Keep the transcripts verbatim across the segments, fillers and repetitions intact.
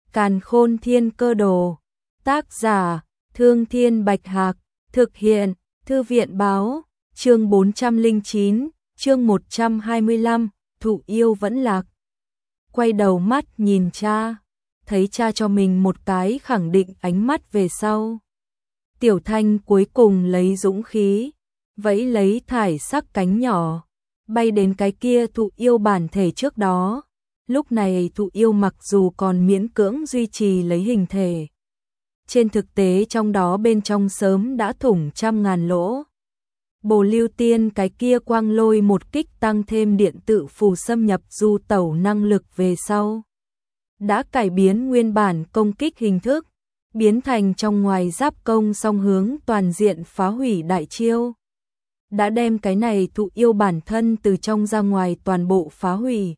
Càn Khôn Thiên Cơ Đồ. Tác giả: Thương Thiên Bạch Hạc. Thực hiện: Thư viện báo. Chương bốn trăm lẻ chín, chương một trăm hai mươi lăm, Thụ Yêu vẫn lạc. Quay đầu mắt nhìn cha, thấy cha cho mình một cái khẳng định ánh mắt về sau. Tiểu Thanh cuối cùng lấy dũng khí, vẫy lấy thải sắc cánh nhỏ, bay đến cái kia Thụ Yêu bản thể trước đó. Lúc này Thụ Yêu mặc dù còn miễn cưỡng duy trì lấy hình thể, trên thực tế trong đó bên trong sớm đã thủng trăm ngàn lỗ. Bồ Lưu Tiên cái kia quang lôi một kích tăng thêm điện tự phù xâm nhập du tẩu năng lực về sau, đã cải biến nguyên bản công kích hình thức, biến thành trong ngoài giáp công song hướng toàn diện phá hủy đại chiêu. Đã đem cái này Thụ Yêu bản thân từ trong ra ngoài toàn bộ phá hủy.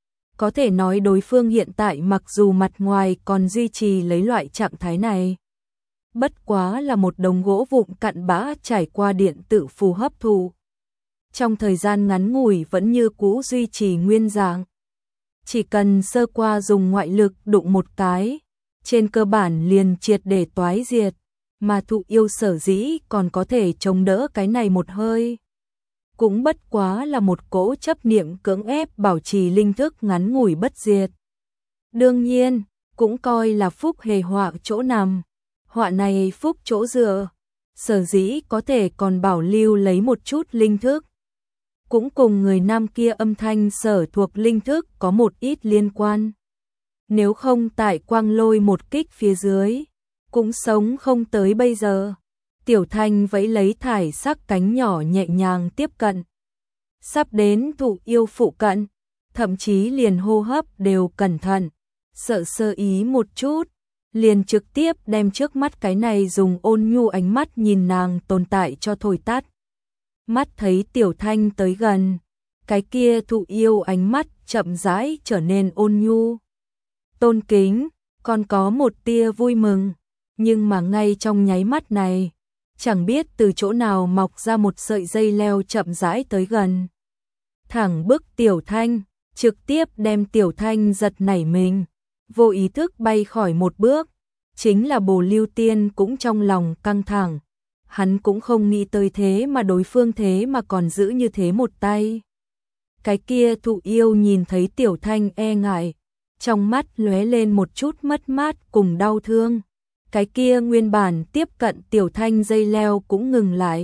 Có thể nói đối phương hiện tại mặc dù mặt ngoài còn duy trì lấy loại trạng thái này, bất quá là một đống gỗ vụn cặn bã trải qua điện tử phù hấp thụ, trong thời gian ngắn ngủi vẫn như cũ duy trì nguyên dạng. Chỉ cần sơ qua dùng ngoại lực đụng một cái, trên cơ bản liền triệt để toái diệt, mà Thụ Yêu sở dĩ còn có thể chống đỡ cái này một hơi, cũng bất quá là một cỗ chấp niệm cưỡng ép bảo trì linh thức ngắn ngủi bất diệt. Đương nhiên, cũng coi là phúc hề họa chỗ nằm. Họa này phúc chỗ dựa, sở dĩ có thể còn bảo lưu lấy một chút linh thức, cũng cùng người nam kia âm thanh sở thuộc linh thức có một ít liên quan. Nếu không tại quang lôi một kích phía dưới, cũng sống không tới bây giờ. Tiểu Thanh vẫy lấy thải sắc cánh nhỏ nhẹ nhàng tiếp cận. Sắp đến Thụ Yêu phụ cận, thậm chí liền hô hấp đều cẩn thận, sợ sơ ý một chút, liền trực tiếp đem trước mắt cái này dùng ôn nhu ánh mắt nhìn nàng tồn tại cho thổi tắt. Mắt thấy Tiểu Thanh tới gần, cái kia Thụ Yêu ánh mắt chậm rãi trở nên ôn nhu, tôn kính, còn có một tia vui mừng. Nhưng mà ngay trong nháy mắt này, chẳng biết từ chỗ nào mọc ra một sợi dây leo chậm rãi tới gần, thẳng bức Tiểu Thanh, trực tiếp đem Tiểu Thanh giật nảy mình, vô ý thức bay khỏi một bước. Chính là Bồ Lưu Tiên cũng trong lòng căng thẳng, hắn cũng không nghĩ tới thế mà đối phương thế mà còn giữ như thế một tay. Cái kia Thụ Yêu nhìn thấy Tiểu Thanh e ngại, trong mắt lóe lên một chút mất mát cùng đau thương. Cái kia nguyên bản tiếp cận Tiểu Thanh dây leo cũng ngừng lại,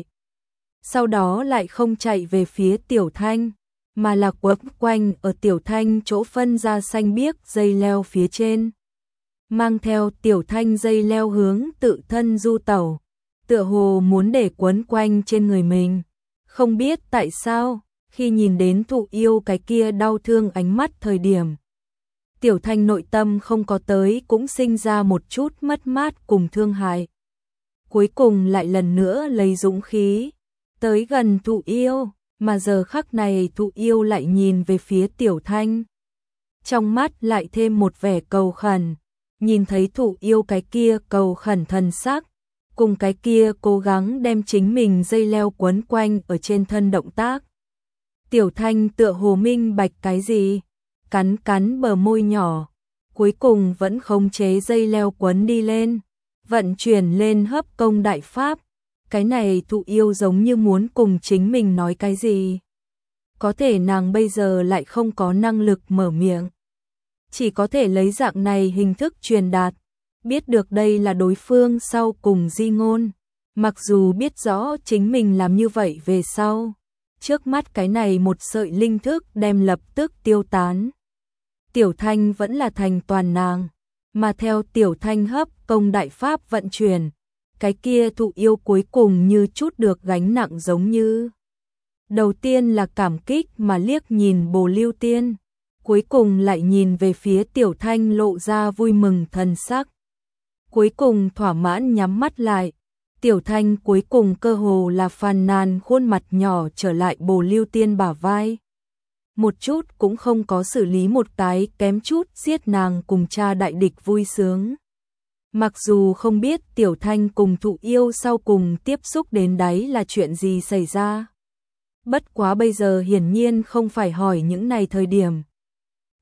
sau đó lại không chạy về phía Tiểu Thanh, mà là quấn quanh ở Tiểu Thanh chỗ phân ra xanh biếc dây leo phía trên, mang theo Tiểu Thanh dây leo hướng tự thân du tẩu, tựa hồ muốn để quấn quanh trên người mình. Không biết tại sao, khi nhìn đến Thụ Yêu cái kia đau thương ánh mắt thời điểm, Tiểu Thanh nội tâm không có tới cũng sinh ra một chút mất mát cùng thương hại. Cuối cùng lại lần nữa lấy dũng khí tới gần Thụ Yêu, mà giờ khắc này Thụ Yêu lại nhìn về phía Tiểu Thanh, trong mắt lại thêm một vẻ cầu khẩn. Nhìn thấy Thụ Yêu cái kia cầu khẩn thần sắc, cùng cái kia cố gắng đem chính mình dây leo quấn quanh ở trên thân động tác, Tiểu Thanh tựa hồ minh bạch cái gì, cắn cắn bờ môi nhỏ, cuối cùng vẫn khống chế dây leo quấn đi lên, vận chuyển lên hấp công đại pháp. Cái này Thụ Yêu giống như muốn cùng chính mình nói cái gì, có thể nàng bây giờ lại không có năng lực mở miệng, chỉ có thể lấy dạng này hình thức truyền đạt. Biết được đây là đối phương sau cùng di ngôn, mặc dù biết rõ chính mình làm như vậy về sau, trước mắt cái này một sợi linh thức đem lập tức tiêu tán. Tiểu Thanh vẫn là thành toàn nàng, mà theo Tiểu Thanh hấp công đại pháp vận chuyển, cái kia Thụ Yêu cuối cùng như chút được gánh nặng giống như. Đầu tiên là cảm kích mà liếc nhìn Bồ Lưu Tiên, cuối cùng lại nhìn về phía Tiểu Thanh lộ ra vui mừng thần sắc. Cuối cùng thỏa mãn nhắm mắt lại, Tiểu Thanh cuối cùng cơ hồ là phàn nàn khuôn mặt nhỏ trở lại Bồ Lưu Tiên bả vai. Một chút cũng không có xử lý một cái kém chút giết nàng cùng cha đại địch vui sướng. Mặc dù không biết Tiểu Thanh cùng Thụ Yêu sau cùng tiếp xúc đến đấy là chuyện gì xảy ra. Bất quá bây giờ hiển nhiên không phải hỏi những này thời điểm.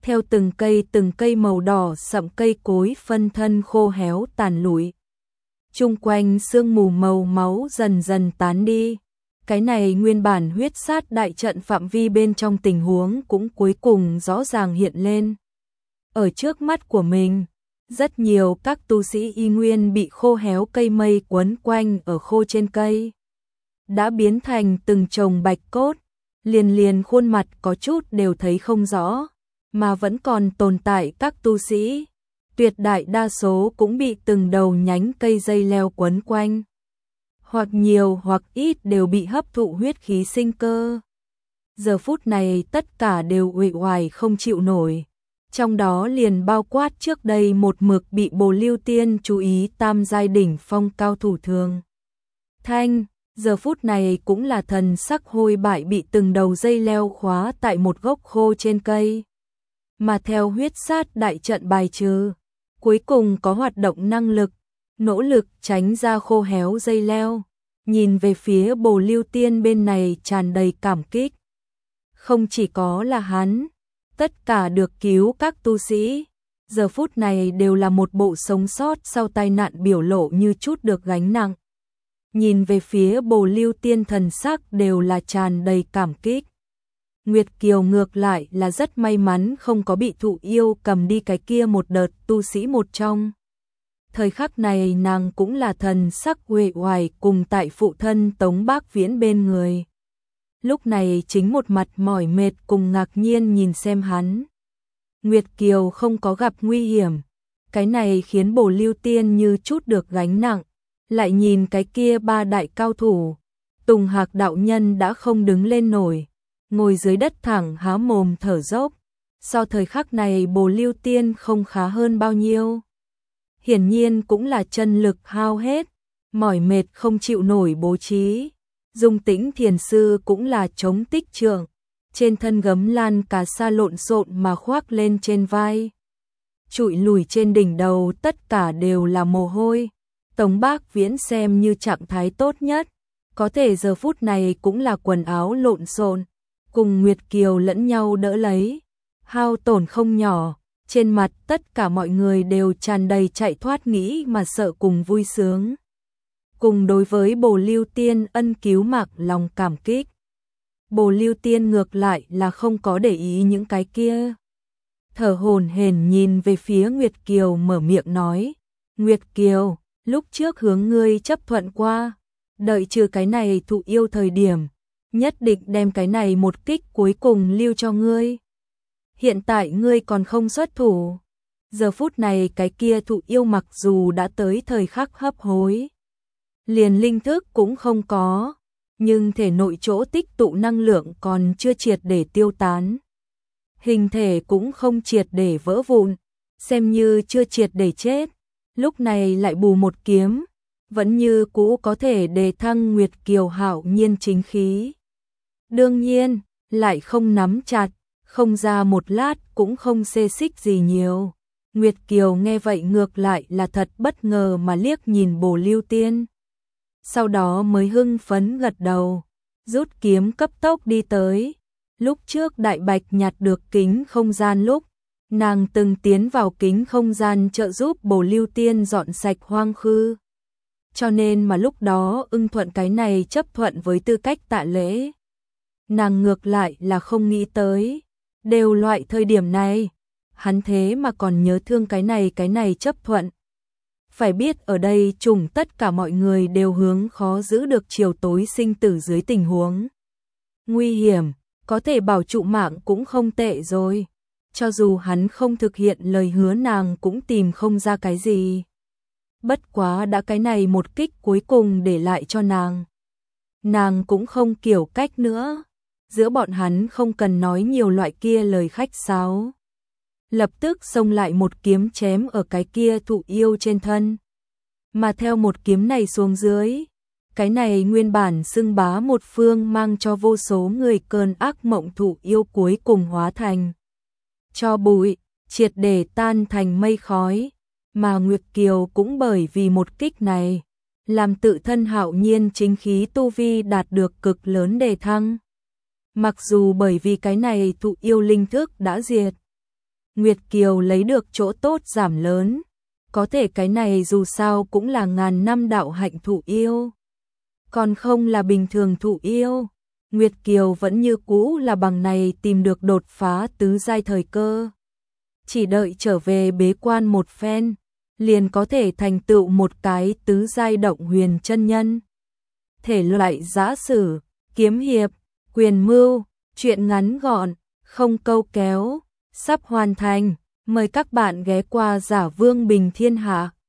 theo từng cây từng cây màu đỏ sậm cây cối phân thân khô héo tàn lụi. Chung quanh sương mù màu máu dần dần tán đi. Cái này nguyên bản huyết sát đại trận phạm vi bên trong tình huống cũng cuối cùng rõ ràng hiện lên. Ở trước mắt của mình, rất nhiều các tu sĩ y nguyên bị khô héo cây mây quấn quanh ở khô trên cây. Đã biến thành từng chồng bạch cốt, liền liền khuôn mặt có chút đều thấy không rõ, mà vẫn còn tồn tại các tu sĩ. Tuyệt đại đa số cũng bị từng đầu nhánh cây dây leo quấn quanh. Hoặc nhiều hoặc ít đều bị hấp thụ huyết khí sinh cơ. Giờ phút này tất cả đều uể oải không chịu nổi. Trong đó liền bao quát trước đây một mực bị Bồ Lưu Tiên chú ý tam giai đỉnh phong cao thủ thường. Thanh, giờ phút này cũng là thần sắc hôi bại bị từng đầu dây leo khóa tại một gốc khô trên cây. Mà theo huyết sát đại trận bài trừ, cuối cùng có hoạt động năng lực, nỗ lực tránh ra khô héo dây leo, nhìn về phía Bồ Lưu Tiên bên này tràn đầy cảm kích. Không chỉ có là hắn, tất cả được cứu các tu sĩ, giờ phút này đều là một bộ sống sót sau tai nạn biểu lộ như chút được gánh nặng. Nhìn về phía Bồ Lưu Tiên thần sắc đều là tràn đầy cảm kích. Nguyệt Kiều ngược lại là rất may mắn không có bị thụ yêu cầm đi cái kia một đợt tu sĩ một trong. Thời khắc này nàng cũng là thần sắc uể oải cùng tại phụ thân Tống Bác Viễn bên người. Lúc này chính một mặt mỏi mệt cùng ngạc nhiên nhìn xem hắn. Nguyệt Kiều không có gặp nguy hiểm, cái này khiến Bồ Lưu Tiên như chút được gánh nặng, lại nhìn cái kia ba đại cao thủ, Tùng Hạc đạo nhân đã không đứng lên nổi, ngồi dưới đất thẳng há mồm thở dốc, so thời khắc này Bồ Lưu Tiên không khá hơn bao nhiêu. Hiển nhiên cũng là chân lực hao hết, mỏi mệt không chịu nổi bố trí. Dung Tĩnh thiền sư cũng là chống tích trượng, trên thân gấm lan cà sa lộn xộn mà khoác lên trên vai. Trụi lùi trên đỉnh đầu tất cả đều là mồ hôi. Tống Bác Viễn xem như trạng thái tốt nhất, có thể giờ phút này cũng là quần áo lộn xộn, cùng Nguyệt Kiều lẫn nhau đỡ lấy, hao tổn không nhỏ. Trên mặt tất cả mọi người đều tràn đầy chạy thoát nghĩ mà sợ cùng vui sướng. Cùng đối với Bồ Lưu Tiên ân cứu mạng lòng cảm kích. Bồ Lưu Tiên ngược lại là không có để ý những cái kia. Thở hổn hển nhìn về phía Nguyệt Kiều mở miệng nói. Nguyệt Kiều, lúc trước hướng ngươi chấp thuận qua, đợi trừ cái này thụ yêu thời điểm, nhất định đem cái này một kích cuối cùng lưu cho ngươi. Hiện tại ngươi còn không xuất thủ. Giờ phút này cái kia thụ yêu mặc dù đã tới thời khắc hấp hối, liền linh thức cũng không có, nhưng thể nội chỗ tích tụ năng lượng còn chưa triệt để tiêu tán. Hình thể cũng không triệt để vỡ vụn, xem như chưa triệt để chết. Lúc này lại bù một kiếm, vẫn như cũ có thể đề thăng Nguyệt Kiều hạo nhiên chính khí. Đương nhiên, lại không nắm chặt, không ra một lát cũng không xê xích gì nhiều. Nguyệt Kiều nghe vậy ngược lại là thật bất ngờ mà liếc nhìn Bồ Lưu Tiên. Sau đó mới hưng phấn gật đầu, rút kiếm cấp tốc đi tới. Lúc trước Đại Bạch nhặt được kính không gian lúc, nàng từng tiến vào kính không gian trợ giúp Bồ Lưu Tiên dọn sạch hoang khư. Cho nên mà lúc đó ưng thuận cái này chấp thuận với tư cách tạ lễ. Nàng ngược lại là không nghĩ tới, đều loại thời điểm này, hắn thế mà còn nhớ thương cái này cái này chấp thuận. Phải biết ở đây trùng tất cả mọi người đều hướng khó giữ được chiều tối sinh tử dưới tình huống nguy hiểm, có thể bảo trụ mạng cũng không tệ rồi. Cho dù hắn không thực hiện lời hứa nàng cũng tìm không ra cái gì. Bất quá đã cái này một kích cuối cùng để lại cho nàng. Nàng cũng không kiểu cách nữa. Giữa bọn hắn không cần nói nhiều loại kia lời khách sáo. Lập tức xông lại một kiếm chém ở cái kia thụ yêu trên thân. Mà theo một kiếm này xuống dưới, cái này nguyên bản xưng bá một phương mang cho vô số người cơn ác mộng thụ yêu cuối cùng hóa thành cho bụi, triệt để tan thành mây khói. Mà Nguyệt Kiều cũng bởi vì một kích này, làm tự thân hạo nhiên chính khí tu vi đạt được cực lớn đề thăng. Mặc dù bởi vì cái này thụ yêu linh thức đã diệt, Nguyệt Kiều lấy được chỗ tốt giảm lớn. Có thể cái này dù sao cũng là ngàn năm đạo hạnh thụ yêu. Còn không là bình thường thụ yêu. Nguyệt Kiều vẫn như cũ là bằng này tìm được đột phá tứ giai thời cơ. Chỉ đợi trở về bế quan một phen, liền có thể thành tựu một cái tứ giai động huyền chân nhân. Thể loại giã sử, kiếm hiệp, quyền mưu, truyện ngắn gọn, không câu kéo, sắp hoàn thành. Mời các bạn ghé qua Giả Vương Bình Thiên Hạ.